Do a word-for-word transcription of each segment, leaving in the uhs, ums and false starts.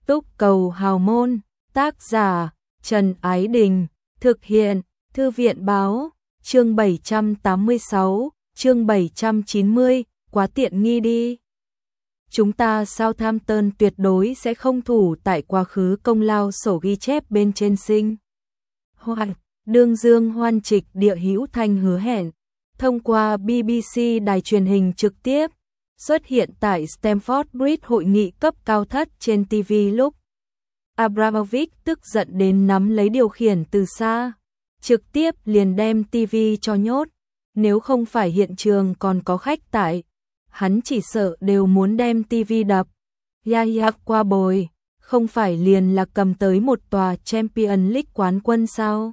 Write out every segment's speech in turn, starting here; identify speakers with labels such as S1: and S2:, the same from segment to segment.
S1: Túc Cầu Hào Môn, tác giả Trần Ái Đình, thực hiện Thư viện Báo, chương bảy trăm tám mươi sáu, chương bảy trăm chín mươi, quá tiện nghi đi. Chúng ta Southampton tuyệt đối sẽ không thủ tại quá khứ công lao sổ ghi chép bên trên sinh. Hoặc, đương Dương Hoan Trịch địa hữu thanh hứa hẹn, thông qua bê bê xê đài truyền hình trực tiếp, xuất hiện tại Stamford Bridge hội nghị cấp cao thất trên ti vi lúc Abramovich tức giận đến nắm lấy điều khiển từ xa, trực tiếp liền đem ti vi cho nhốt, nếu không phải hiện trường còn có khách tại, hắn chỉ sợ đều muốn đem ti vi đập. Yaya qua bồi, không phải liền là cầm tới một tòa Champions League quán quân sao?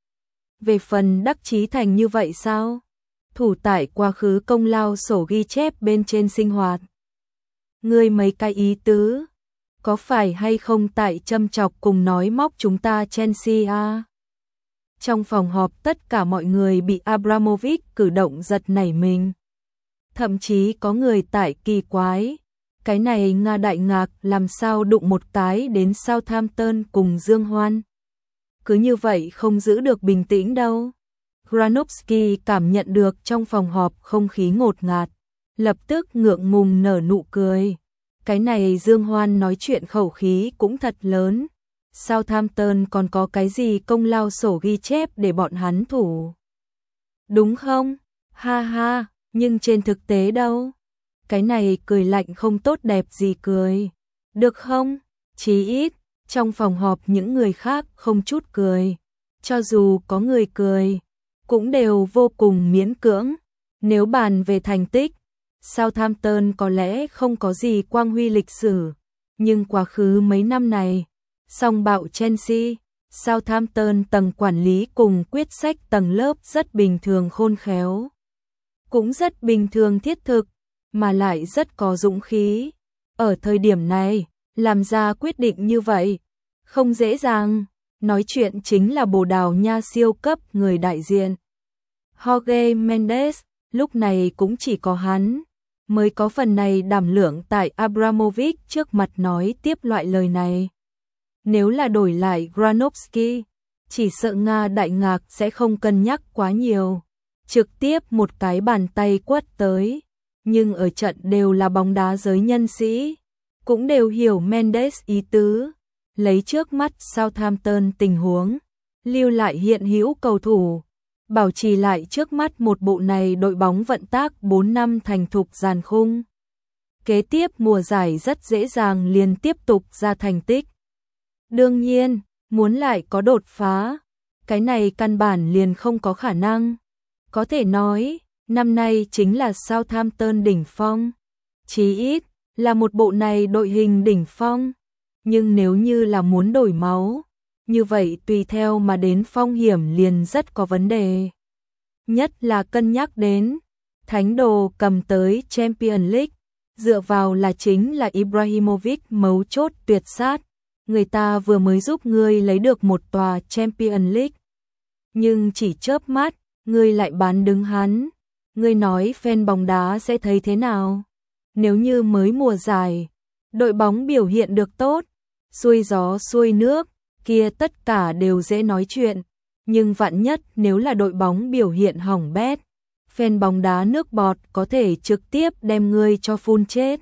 S1: Về phần đắc chí thành như vậy sao? Thủ tại quá khứ công lao sổ ghi chép bên trên sinh hoạt. Ngươi mấy cái ý tứ, có phải hay không tại châm chọc cùng nói móc chúng ta Chelsea à? Trong phòng họp tất cả mọi người bị Abramovich cử động giật nảy mình. Thậm chí có người tại kỳ quái, cái này Nga đại ngạc làm sao đụng một cái đến Southampton cùng Dương Hoan. Cứ như vậy không giữ được bình tĩnh đâu. Granovsky cảm nhận được trong phòng họp không khí ngột ngạt, lập tức ngượng ngùng nở nụ cười. Cái này Dương Hoan nói chuyện khẩu khí cũng thật lớn. Southampton còn có cái gì công lao sổ ghi chép để bọn hắn thủ? Đúng không? Ha ha, nhưng trên thực tế đâu? Cái này cười lạnh không tốt đẹp gì cười. Được không? Chí ít, trong phòng họp những người khác không chút cười. Cho dù có người cười, cũng đều vô cùng miễn cưỡng. Nếu bàn về thành tích, Southampton có lẽ không có gì quang huy lịch sử, nhưng quá khứ mấy năm này, song bạo Chelsea, Southampton tầng quản lý cùng quyết sách tầng lớp rất bình thường khôn khéo, cũng rất bình thường thiết thực, mà lại rất có dũng khí. Ở thời điểm này, làm ra quyết định như vậy, không dễ dàng. Nói chuyện chính là Bồ Đào Nha siêu cấp người đại diện Jorge Mendes, lúc này cũng chỉ có hắn mới có phần này đảm lượng tại Abramovich trước mặt nói tiếp loại lời này. Nếu là đổi lại Granovsky, chỉ sợ Nga đại ngạc sẽ không cân nhắc quá nhiều, trực tiếp một cái bàn tay quất tới. Nhưng ở trận đều là bóng đá giới nhân sĩ, cũng đều hiểu Mendes ý tứ, lấy trước mắt Southampton tình huống, lưu lại hiện hữu cầu thủ, bảo trì lại trước mắt một bộ này đội bóng vận tác bốn năm thành thục dàn khung. Kế tiếp mùa giải rất dễ dàng liền tiếp tục ra thành tích. Đương nhiên, muốn lại có đột phá, cái này căn bản liền không có khả năng. Có thể nói, năm nay chính là Southampton đỉnh phong, chí ít là một bộ này đội hình đỉnh phong. Nhưng nếu như là muốn đổi máu, như vậy tùy theo mà đến phong hiểm liền rất có vấn đề. Nhất là cân nhắc đến, Thánh đồ cầm tới Champions League, dựa vào là chính là Ibrahimovic mấu chốt tuyệt sát. Người ta vừa mới giúp ngươi lấy được một tòa Champions League. Nhưng chỉ chớp mắt, ngươi lại bán đứng hắn. Ngươi nói fan bóng đá sẽ thấy thế nào? Nếu như mới mùa giải, đội bóng biểu hiện được tốt, xuôi gió xuôi nước, kia tất cả đều dễ nói chuyện. Nhưng vạn nhất nếu là đội bóng biểu hiện hỏng bét, fan bóng đá nước bọt có thể trực tiếp đem ngươi cho phun chết.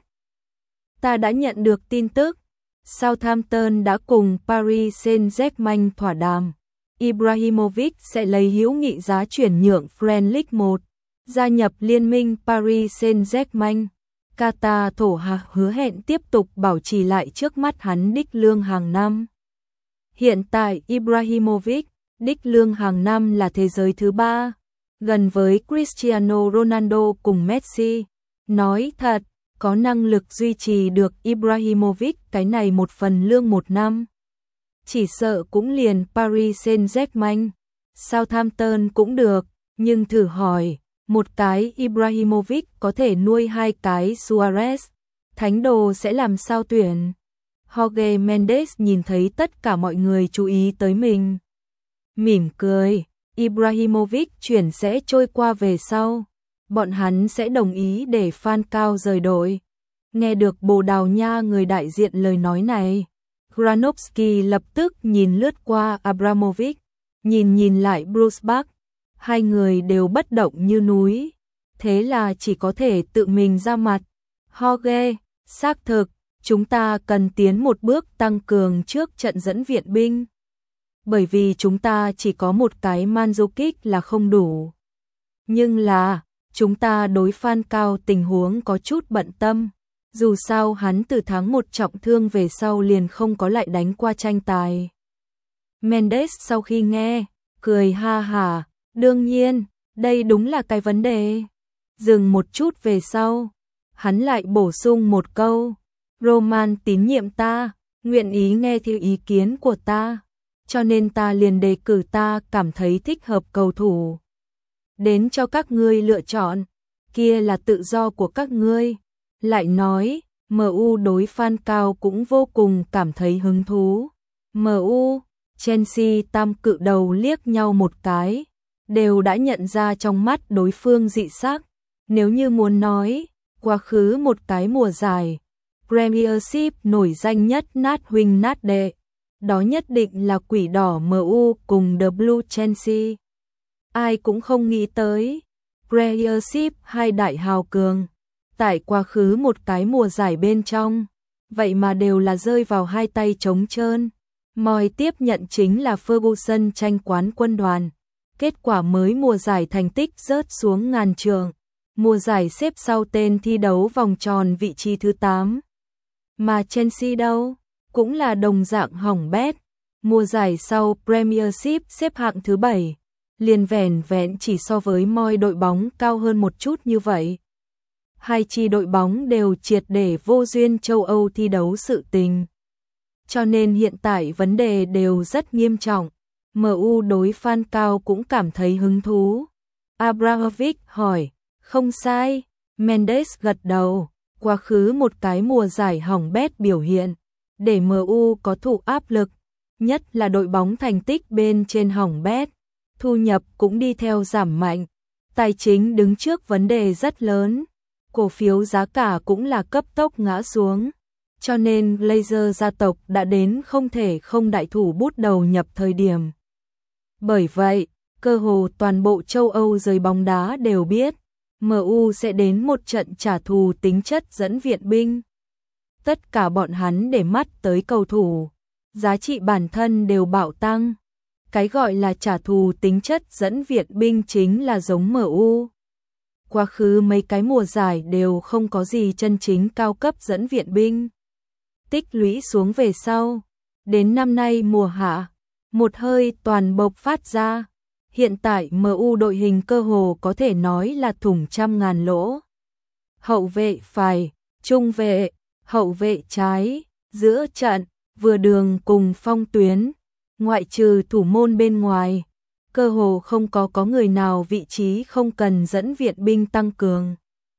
S1: Ta đã nhận được tin tức, Southampton đã cùng Paris Saint-Germain thỏa đàm. Ibrahimovic sẽ lấy hữu nghị giá chuyển nhượng French League một, gia nhập liên minh Paris Saint-Germain. Qatar thổ hào hứa hẹn tiếp tục bảo trì lại trước mắt hắn đích lương hàng năm. Hiện tại Ibrahimovic, đích lương hàng năm là thế giới thứ ba, gần với Cristiano Ronaldo cùng Messi. Nói thật, có năng lực duy trì được Ibrahimovic cái này một phần lương một năm. Chỉ sợ cũng liền Paris Saint-Germain, Southampton cũng được, nhưng thử hỏi, một cái Ibrahimovic có thể nuôi hai cái Suarez, Thánh đồ sẽ làm sao tuyển? Jorge Mendes nhìn thấy tất cả mọi người chú ý tới mình, mỉm cười. Ibrahimovic chuyển sẽ trôi qua về sau, bọn hắn sẽ đồng ý để Falcao rời đội. Nghe được Bồ Đào Nha người đại diện lời nói này, Granovsky lập tức nhìn lướt qua Abramovich, nhìn nhìn lại Bruce Buck, hai người đều bất động như núi, thế là chỉ có thể tự mình ra mặt. Jorge, xác thực, chúng ta cần tiến một bước tăng cường trước trận dẫn viện binh. Bởi vì chúng ta chỉ có một cái Mandzukic là không đủ. Nhưng là, chúng ta đối Phan Cao tình huống có chút bận tâm. Dù sao hắn từ tháng một trọng thương về sau liền không có lại đánh qua tranh tài. Mendes sau khi nghe, cười ha hả, đương nhiên, đây đúng là cái vấn đề. Dừng một chút về sau, hắn lại bổ sung một câu, Roman tín nhiệm ta, nguyện ý nghe theo ý kiến của ta, cho nên ta liền đề cử ta cảm thấy thích hợp cầu thủ. Đến cho các ngươi lựa chọn, kia là tự do của các ngươi. Lại nói, em u đối Phan Cao cũng vô cùng cảm thấy hứng thú. em u, Chelsea tam cự đầu liếc nhau một cái, đều đã nhận ra trong mắt đối phương dị sắc. Nếu như muốn nói, quá khứ một cái mùa giải, Premiership nổi danh nhất nát huynh nát đệ, đó nhất định là quỷ đỏ em u cùng The Blue Chelsea. Ai cũng không nghĩ tới, Premiership hai đại hào cường, tại quá khứ một cái mùa giải bên trong, vậy mà đều là rơi vào hai tay trống trơn. Moi tiếp nhận chính là Ferguson tranh quán quân đoàn. Kết quả mới mùa giải thành tích rớt xuống ngàn trường. Mùa giải xếp sau tên thi đấu vòng tròn vị trí thứ tám. Mà Chelsea đâu? Cũng là đồng dạng hỏng bét. Mùa giải sau Premiership xếp hạng thứ bảy. Liền vẻn vẹn chỉ so với Moi đội bóng cao hơn một chút như vậy. Hai chi đội bóng đều triệt để vô duyên châu Âu thi đấu sự tình. Cho nên hiện tại vấn đề đều rất nghiêm trọng. em u đối Phan Cao cũng cảm thấy hứng thú. Abramovich hỏi, không sai. Mendes gật đầu, quá khứ một cái mùa giải hỏng bét biểu hiện, để em u có thụ áp lực, nhất là đội bóng thành tích bên trên hỏng bét, thu nhập cũng đi theo giảm mạnh, tài chính đứng trước vấn đề rất lớn, cổ phiếu giá cả cũng là cấp tốc ngã xuống. Cho nên Glazer gia tộc đã đến không thể không đại thủ bút đầu nhập thời điểm. Bởi vậy, cơ hồ toàn bộ châu Âu giới bóng đá đều biết, em u sẽ đến một trận trả thù tính chất dẫn viện binh. Tất cả bọn hắn để mắt tới cầu thủ, giá trị bản thân đều bạo tăng. Cái gọi là trả thù tính chất dẫn viện binh chính là giống em u. Quá khứ mấy cái mùa giải đều không có gì chân chính cao cấp dẫn viện binh. Tích lũy xuống về sau, đến năm nay mùa hạ, một hơi toàn bộc phát ra. Hiện tại em u đội hình cơ hồ có thể nói là thủng trăm ngàn lỗ. Hậu vệ phải, trung vệ, hậu vệ trái, giữa trận, vừa đường cùng phong tuyến, ngoại trừ thủ môn bên ngoài, cơ hồ không có có người nào vị trí không cần dẫn viện binh tăng cường.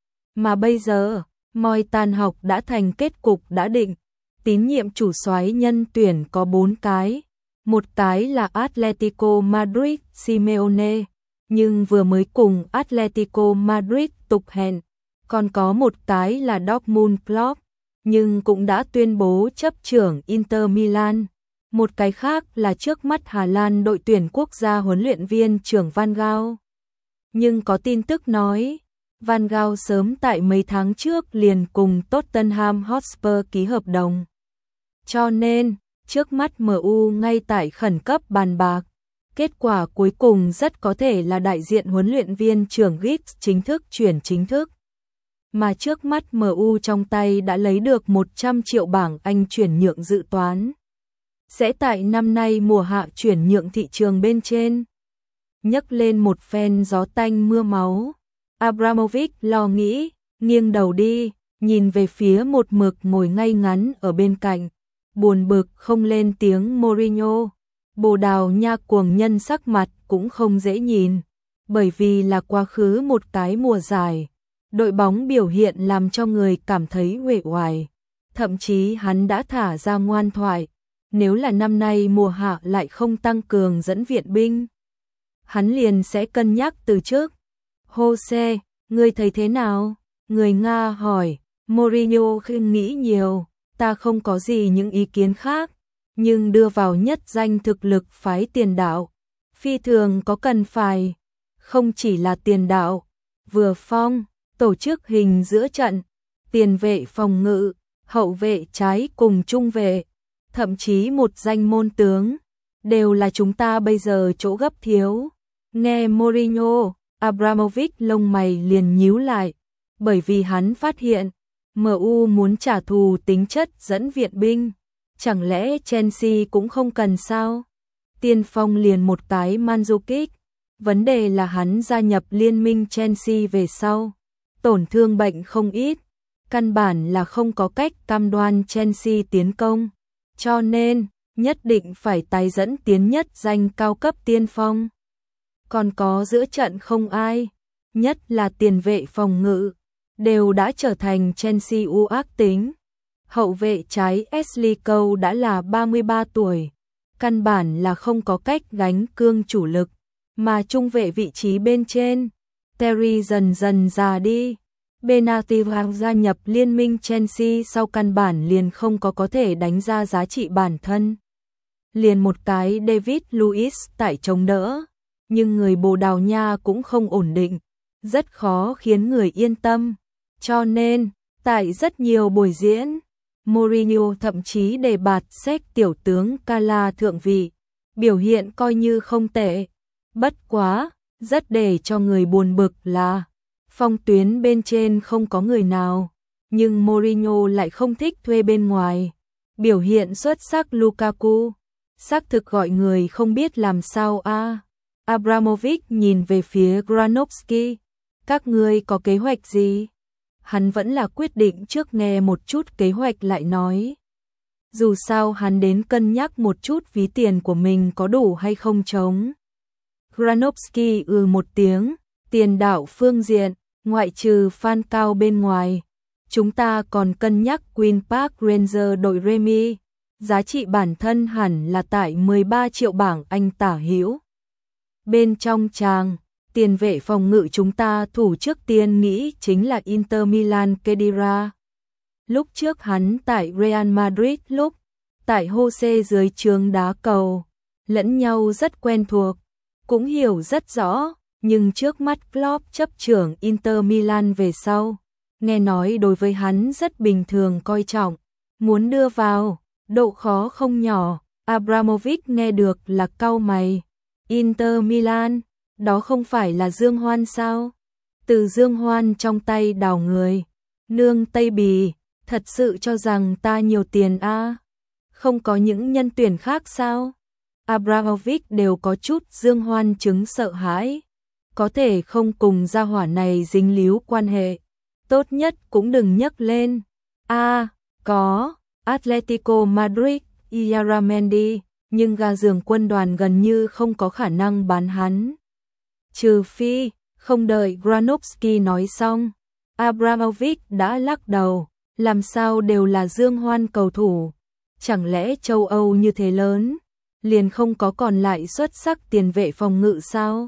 S1: Mà bây giờ, mọi tàn học đã thành kết cục đã định. Tín nhiệm chủ soái nhân tuyển có bốn cái, một cái là Atletico Madrid Simeone, nhưng vừa mới cùng Atletico Madrid tục hẹn, còn có một cái là Dortmund Klopp, nhưng cũng đã tuyên bố chấp trưởng Inter Milan, một cái khác là trước mắt Hà Lan đội tuyển quốc gia huấn luyện viên trưởng Van Gaal. Nhưng có tin tức nói, Van Gaal sớm tại mấy tháng trước liền cùng Tottenham Hotspur ký hợp đồng. Cho nên, trước mắt em u ngay tại khẩn cấp bàn bạc, kết quả cuối cùng rất có thể là đại diện huấn luyện viên trưởng Giggs chính thức chuyển chính thức. Mà trước mắt em u trong tay đã lấy được một trăm triệu bảng Anh chuyển nhượng dự toán. Sẽ tại năm nay mùa hạ chuyển nhượng thị trường bên trên. Nhấc lên một phen gió tanh mưa máu. Abramovich lo nghĩ, nghiêng đầu đi, nhìn về phía một mực ngồi ngay ngắn ở bên cạnh. Buồn bực không lên tiếng Mourinho. Bồ Đào Nha cuồng nhân sắc mặt cũng không dễ nhìn, bởi vì là quá khứ một cái mùa giải, đội bóng biểu hiện làm cho người cảm thấy uể oải. Thậm chí hắn đã thả ra ngoan thoại, nếu là năm nay mùa hạ lại không tăng cường dẫn viện binh, hắn liền sẽ cân nhắc từ trước. Jose, ngươi thấy thế nào? Người Nga hỏi. Mourinho khinh nghĩ nhiều, ta không có gì những ý kiến khác, nhưng đưa vào nhất danh thực lực phái tiền đạo, phi thường có cần phải, không chỉ là tiền đạo, vừa phong, tổ chức hình giữa trận, tiền vệ phòng ngự, hậu vệ trái cùng trung vệ, thậm chí một danh môn tướng, đều là chúng ta bây giờ chỗ gấp thiếu. Nghe Mourinho, Abramovich lông mày liền nhíu lại, bởi vì hắn phát hiện, em u muốn trả thù tính chất dẫn viện binh, chẳng lẽ Chelsea cũng không cần sao? Tiên phong liền một cái Mandzukic, vấn đề là hắn gia nhập liên minh Chelsea về sau, tổn thương bệnh không ít, căn bản là không có cách cam đoan Chelsea tiến công, cho nên nhất định phải tái dẫn tiến nhất danh cao cấp tiên phong. Còn có giữa trận không ai, nhất là tiền vệ phòng ngự, đều đã trở thành Chelsea u ác tính. Hậu vệ trái Ashley Cole đã là ba mươi ba tuổi, căn bản là không có cách gánh cương chủ lực, mà trung vệ vị trí bên trên, Terry dần dần già đi. Benatia gia nhập liên minh Chelsea sau căn bản liền không có có thể đánh ra giá trị bản thân. Liền một cái David Luiz tại chống đỡ, nhưng người Bồ Đào Nha cũng không ổn định, rất khó khiến người yên tâm. Cho nên, tại rất nhiều buổi diễn, Mourinho thậm chí đề bạt xét tiểu tướng Cala thượng vị, biểu hiện coi như không tệ. Bất quá, rất để cho người buồn bực là phong tuyến bên trên không có người nào, nhưng Mourinho lại không thích thuê bên ngoài. Biểu hiện xuất sắc Lukaku, xác thực gọi người không biết làm sao a. À. Abramovich nhìn về phía Granovsky, các ngươi có kế hoạch gì? Hắn vẫn là quyết định trước nghe một chút kế hoạch lại nói. Dù sao hắn đến cân nhắc một chút ví tiền của mình có đủ hay không trống. Granovsky ừ một tiếng, tiền đạo phương diện, ngoại trừ Falcao bên ngoài, chúng ta còn cân nhắc Queen Park Rangers đội Remy, giá trị bản thân hẳn là tại mười ba triệu bảng Anh tả hữu. Bên trong tràng, tiền vệ phòng ngự chúng ta thủ trước tiên nghĩ chính là Inter Milan Khedira. Lúc trước hắn tại Real Madrid lúc, tại Jose dưới trướng đá cầu, lẫn nhau rất quen thuộc, cũng hiểu rất rõ, nhưng trước mắt Klopp chấp trưởng Inter Milan về sau, nghe nói đối với hắn rất bình thường coi trọng, muốn đưa vào, độ khó không nhỏ. Abramovich nghe được là cau mày. Inter Milan, đó không phải là Dương Hoan sao? Từ Dương Hoan trong tay đào người, nương Tây Bì, thật sự cho rằng ta nhiều tiền a? À? Không có những nhân tuyển khác sao? Abramovich đều có chút Dương Hoan chứng sợ hãi, có thể không cùng gia hỏa này dính líu quan hệ, tốt nhất cũng đừng nhắc lên. A, à, có Atletico Madrid, Iaramendi, nhưng gà giường quân đoàn gần như không có khả năng bán hắn. Trừ phi, không đợi Granovsky nói xong, Abramovich đã lắc đầu, làm sao đều là Dương Hoan cầu thủ, chẳng lẽ châu Âu như thế lớn, liền không có còn lại xuất sắc tiền vệ phòng ngự sao?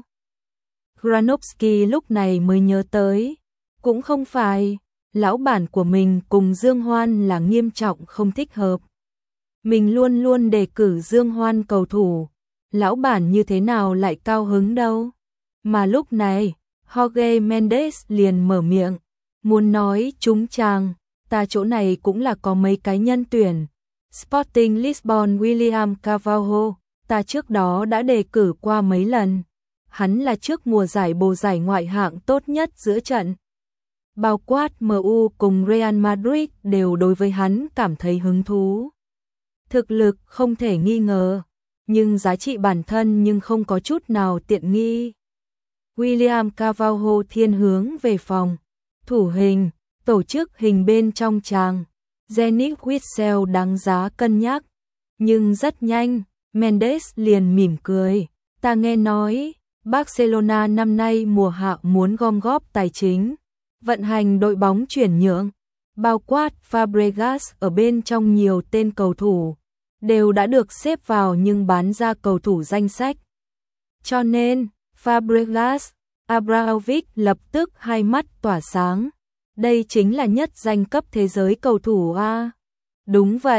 S1: Granovsky lúc này mới nhớ tới, cũng không phải, lão bản của mình cùng Dương Hoan là nghiêm trọng không thích hợp. Mình luôn luôn đề cử Dương Hoan cầu thủ, lão bản như thế nào lại cao hứng đâu. Mà lúc này, Jorge Mendes liền mở miệng, muốn nói chúng chàng, ta chỗ này cũng là có mấy cái nhân tuyển. Sporting Lisbon William Carvalho, ta trước đó đã đề cử qua mấy lần. Hắn là trước mùa giải bồ giải ngoại hạng tốt nhất giữa trận. Bao quát em u cùng Real Madrid đều đối với hắn cảm thấy hứng thú. Thực lực không thể nghi ngờ, nhưng giá trị bản thân nhưng không có chút nào tiện nghi. William Carvalho thiên hướng về phòng, thủ hình, tổ chức hình bên trong tràng. Zenit Witsel đáng giá cân nhắc, nhưng rất nhanh, Mendes liền mỉm cười. Ta nghe nói, Barcelona năm nay mùa hạ muốn gom góp tài chính, vận hành đội bóng chuyển nhượng, bao quát Fabregas ở bên trong nhiều tên cầu thủ, đều đã được xếp vào nhưng bán ra cầu thủ danh sách. Cho nên, Fabregas, Abramovich lập tức hai mắt tỏa sáng. Đây chính là nhất danh cấp thế giới cầu thủ a. Đúng vậy,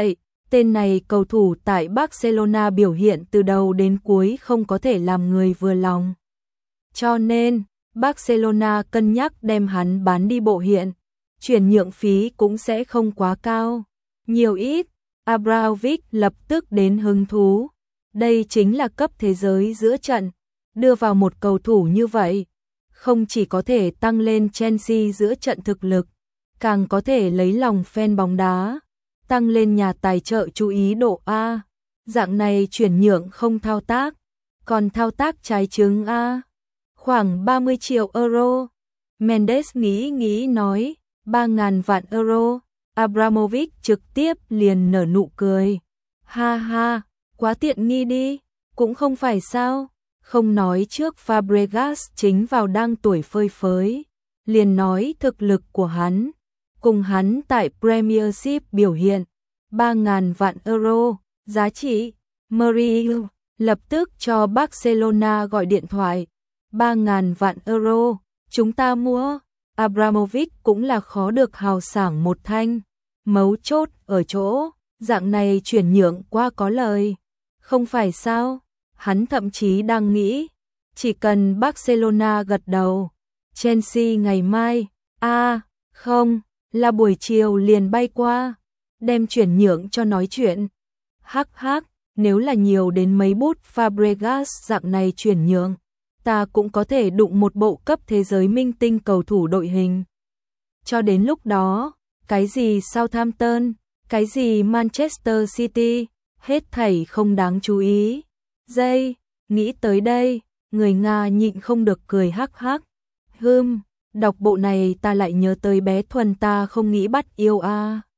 S1: Tên này cầu thủ tại Barcelona biểu hiện từ đầu đến cuối không có thể làm người vừa lòng. Cho nên, Barcelona cân nhắc đem hắn bán đi bộ hiện, chuyển nhượng phí cũng sẽ không quá cao. Nhiều ít, Abramovich lập tức đến hứng thú. Đây chính là cấp thế giới giữa trận, đưa vào một cầu thủ như vậy, không chỉ có thể tăng lên Chelsea giữa trận thực lực, càng có thể lấy lòng fan bóng đá, tăng lên nhà tài trợ chú ý độ A. Dạng này chuyển nhượng không thao tác, còn thao tác trái trứng A. Khoảng ba mươi triệu euro. Mendes nghĩ nghĩ nói, ba ngàn vạn euro. Abramovich trực tiếp liền nở nụ cười. Ha ha, quá tiện nghi đi, cũng không phải sao. Không nói trước Fabregas chính vào đang tuổi phơi phới, liền nói thực lực của hắn, cùng hắn tại Premiership biểu hiện, ba ngàn vạn euro, giá trị. Mourinho lập tức cho Barcelona gọi điện thoại, ba ngàn vạn euro, chúng ta mua. Abramovich cũng là khó được hào sảng một thanh, mấu chốt ở chỗ, dạng này chuyển nhượng qua có lời, không phải sao? Hắn thậm chí đang nghĩ, chỉ cần Barcelona gật đầu, Chelsea ngày mai, a à, không, là buổi chiều liền bay qua, đem chuyển nhượng cho nói chuyện. Hắc hắc, nếu là nhiều đến mấy bút Fabregas dạng này chuyển nhượng, ta cũng có thể đụng một bộ cấp thế giới minh tinh cầu thủ đội hình. Cho đến lúc đó, cái gì Southampton, cái gì Manchester City, hết thảy không đáng chú ý. Dây, nghĩ tới đây, người Nga nhịn không được cười hắc hắc. Hừm, đọc bộ này ta lại nhớ tới bé Thuần ta không nghĩ bắt yêu a. À.